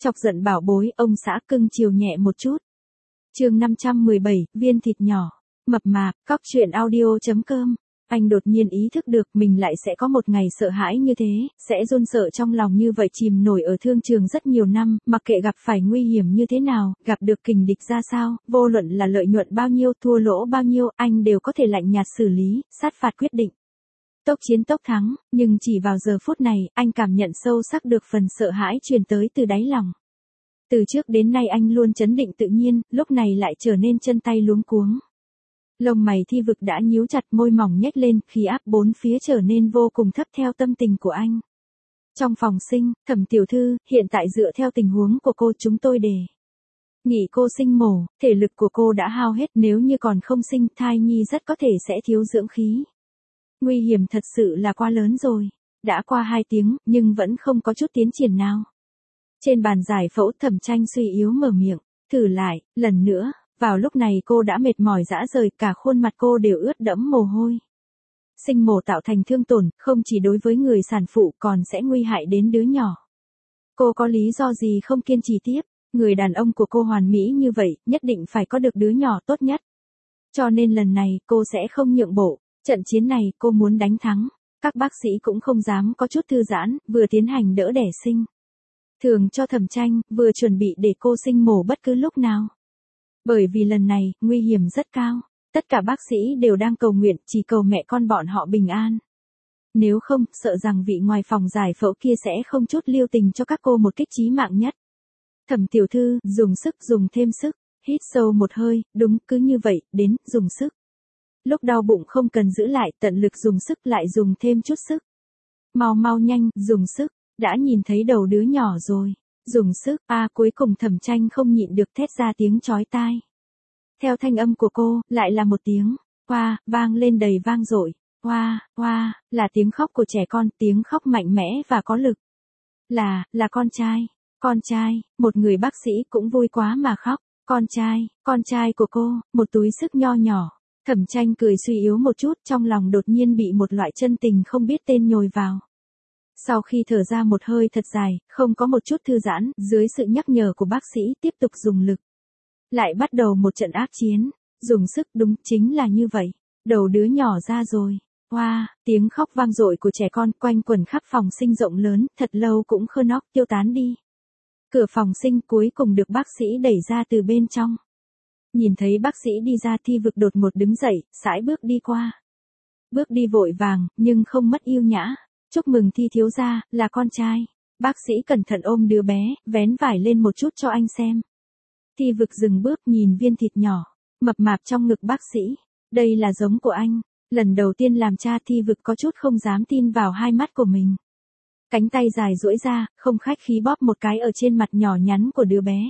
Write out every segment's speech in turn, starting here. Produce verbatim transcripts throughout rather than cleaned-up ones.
Chọc giận bảo bối, ông xã cưng chiều nhẹ một chút. Chương năm trăm mười bảy, viên thịt nhỏ, mập mạp, cóc truyện audio chấm com. Anh đột nhiên ý thức được mình lại sẽ có một ngày sợ hãi như thế, sẽ run sợ trong lòng như vậy, chìm nổi ở thương trường rất nhiều năm, mặc kệ gặp phải nguy hiểm như thế nào, gặp được kình địch ra sao, vô luận là lợi nhuận bao nhiêu, thua lỗ bao nhiêu, anh đều có thể lạnh nhạt xử lý, sát phạt quyết định. Tốc chiến tốc thắng, nhưng chỉ vào giờ phút này, anh cảm nhận sâu sắc được phần sợ hãi truyền tới từ đáy lòng. Từ trước đến nay anh luôn trấn định tự nhiên, lúc này lại trở nên chân tay luống cuống. Lông mày Thi Vực đã nhíu chặt, môi mỏng nhếch lên, khí áp bốn phía trở nên vô cùng thấp theo tâm tình của anh. Trong phòng sinh, Thẩm tiểu thư, hiện tại dựa theo tình huống của cô chúng tôi đề nghị cô sinh mổ, thể lực của cô đã hao hết, nếu như còn không sinh, thai nhi rất có thể sẽ thiếu dưỡng khí. Nguy hiểm thật sự là quá lớn rồi. Đã qua hai tiếng, nhưng vẫn không có chút tiến triển nào. Trên bàn giải phẫu, Thẩm Tranh suy yếu mở miệng, thử lại, lần nữa. Vào lúc này cô đã mệt mỏi rã rời, cả khuôn mặt cô đều ướt đẫm mồ hôi. Sinh mổ tạo thành thương tổn, không chỉ đối với người sản phụ còn sẽ nguy hại đến đứa nhỏ. Cô có lý do gì không kiên trì tiếp, người đàn ông của cô hoàn mỹ như vậy, nhất định phải có được đứa nhỏ tốt nhất. Cho nên lần này cô sẽ không nhượng bộ, trận chiến này cô muốn đánh thắng. Các bác sĩ cũng không dám có chút thư giãn, vừa tiến hành đỡ đẻ sinh thường cho Thẩm Tranh, vừa chuẩn bị để cô sinh mổ bất cứ lúc nào. Bởi vì lần này, nguy hiểm rất cao. Tất cả bác sĩ đều đang cầu nguyện, chỉ cầu mẹ con bọn họ bình an. Nếu không, sợ rằng vị ngoài phòng giải phẫu kia sẽ không chút lưu tình cho các cô một kích chí mạng nhất. Thẩm tiểu thư, dùng sức, dùng thêm sức. Hít sâu một hơi, đúng, cứ như vậy, đến, dùng sức. Lúc đau bụng không cần giữ lại, tận lực dùng sức, lại dùng thêm chút sức. Mau mau nhanh, dùng sức. Đã nhìn thấy đầu đứa nhỏ rồi. Dùng sức, a à, cuối cùng Thẩm Tranh không nhịn được thét ra tiếng chói tai. Theo thanh âm của cô, lại là một tiếng, oa, vang lên đầy vang dội, oa, oa, là tiếng khóc của trẻ con, tiếng khóc mạnh mẽ và có lực. Là, là con trai, con trai, một người bác sĩ cũng vui quá mà khóc, con trai, con trai của cô, một túi sức nho nhỏ. Thẩm Tranh cười suy yếu một chút, trong lòng đột nhiên bị một loại chân tình không biết tên nhồi vào. Sau khi thở ra một hơi thật dài, không có một chút thư giãn, dưới sự nhắc nhở của bác sĩ, tiếp tục dùng lực. Lại bắt đầu một trận ác chiến, dùng sức, đúng, chính là như vậy. Đầu đứa nhỏ ra rồi. Hoa, wow, tiếng khóc vang dội của trẻ con quanh quẩn khắp phòng sinh rộng lớn, thật lâu cũng khơ nóc tiêu tán đi. Cửa phòng sinh cuối cùng được bác sĩ đẩy ra từ bên trong. Nhìn thấy bác sĩ đi ra, Thi Vực đột ngột đứng dậy, sải bước đi qua. Bước đi vội vàng, nhưng không mất yêu nhã. Chúc mừng Thi thiếu gia, là con trai. Bác sĩ cẩn thận ôm đứa bé, vén vải lên một chút cho anh xem. Thi Vực dừng bước nhìn viên thịt nhỏ, mập mạp trong ngực bác sĩ. Đây là giống của anh. Lần đầu tiên làm cha, Thi Vực có chút không dám tin vào hai mắt của mình. Cánh tay dài duỗi ra, không khách khí bóp một cái ở trên mặt nhỏ nhắn của đứa bé.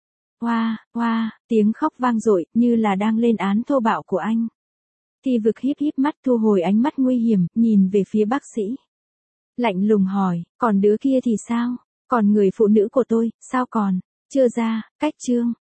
Hoa, hoa, tiếng khóc vang dội, như là đang lên án thô bạo của anh. Thi Vực híp híp mắt, thu hồi ánh mắt nguy hiểm, nhìn về phía bác sĩ. Lạnh lùng hỏi, còn đứa kia thì sao? Còn người phụ nữ của tôi, sao còn? Chưa ra, cách trương.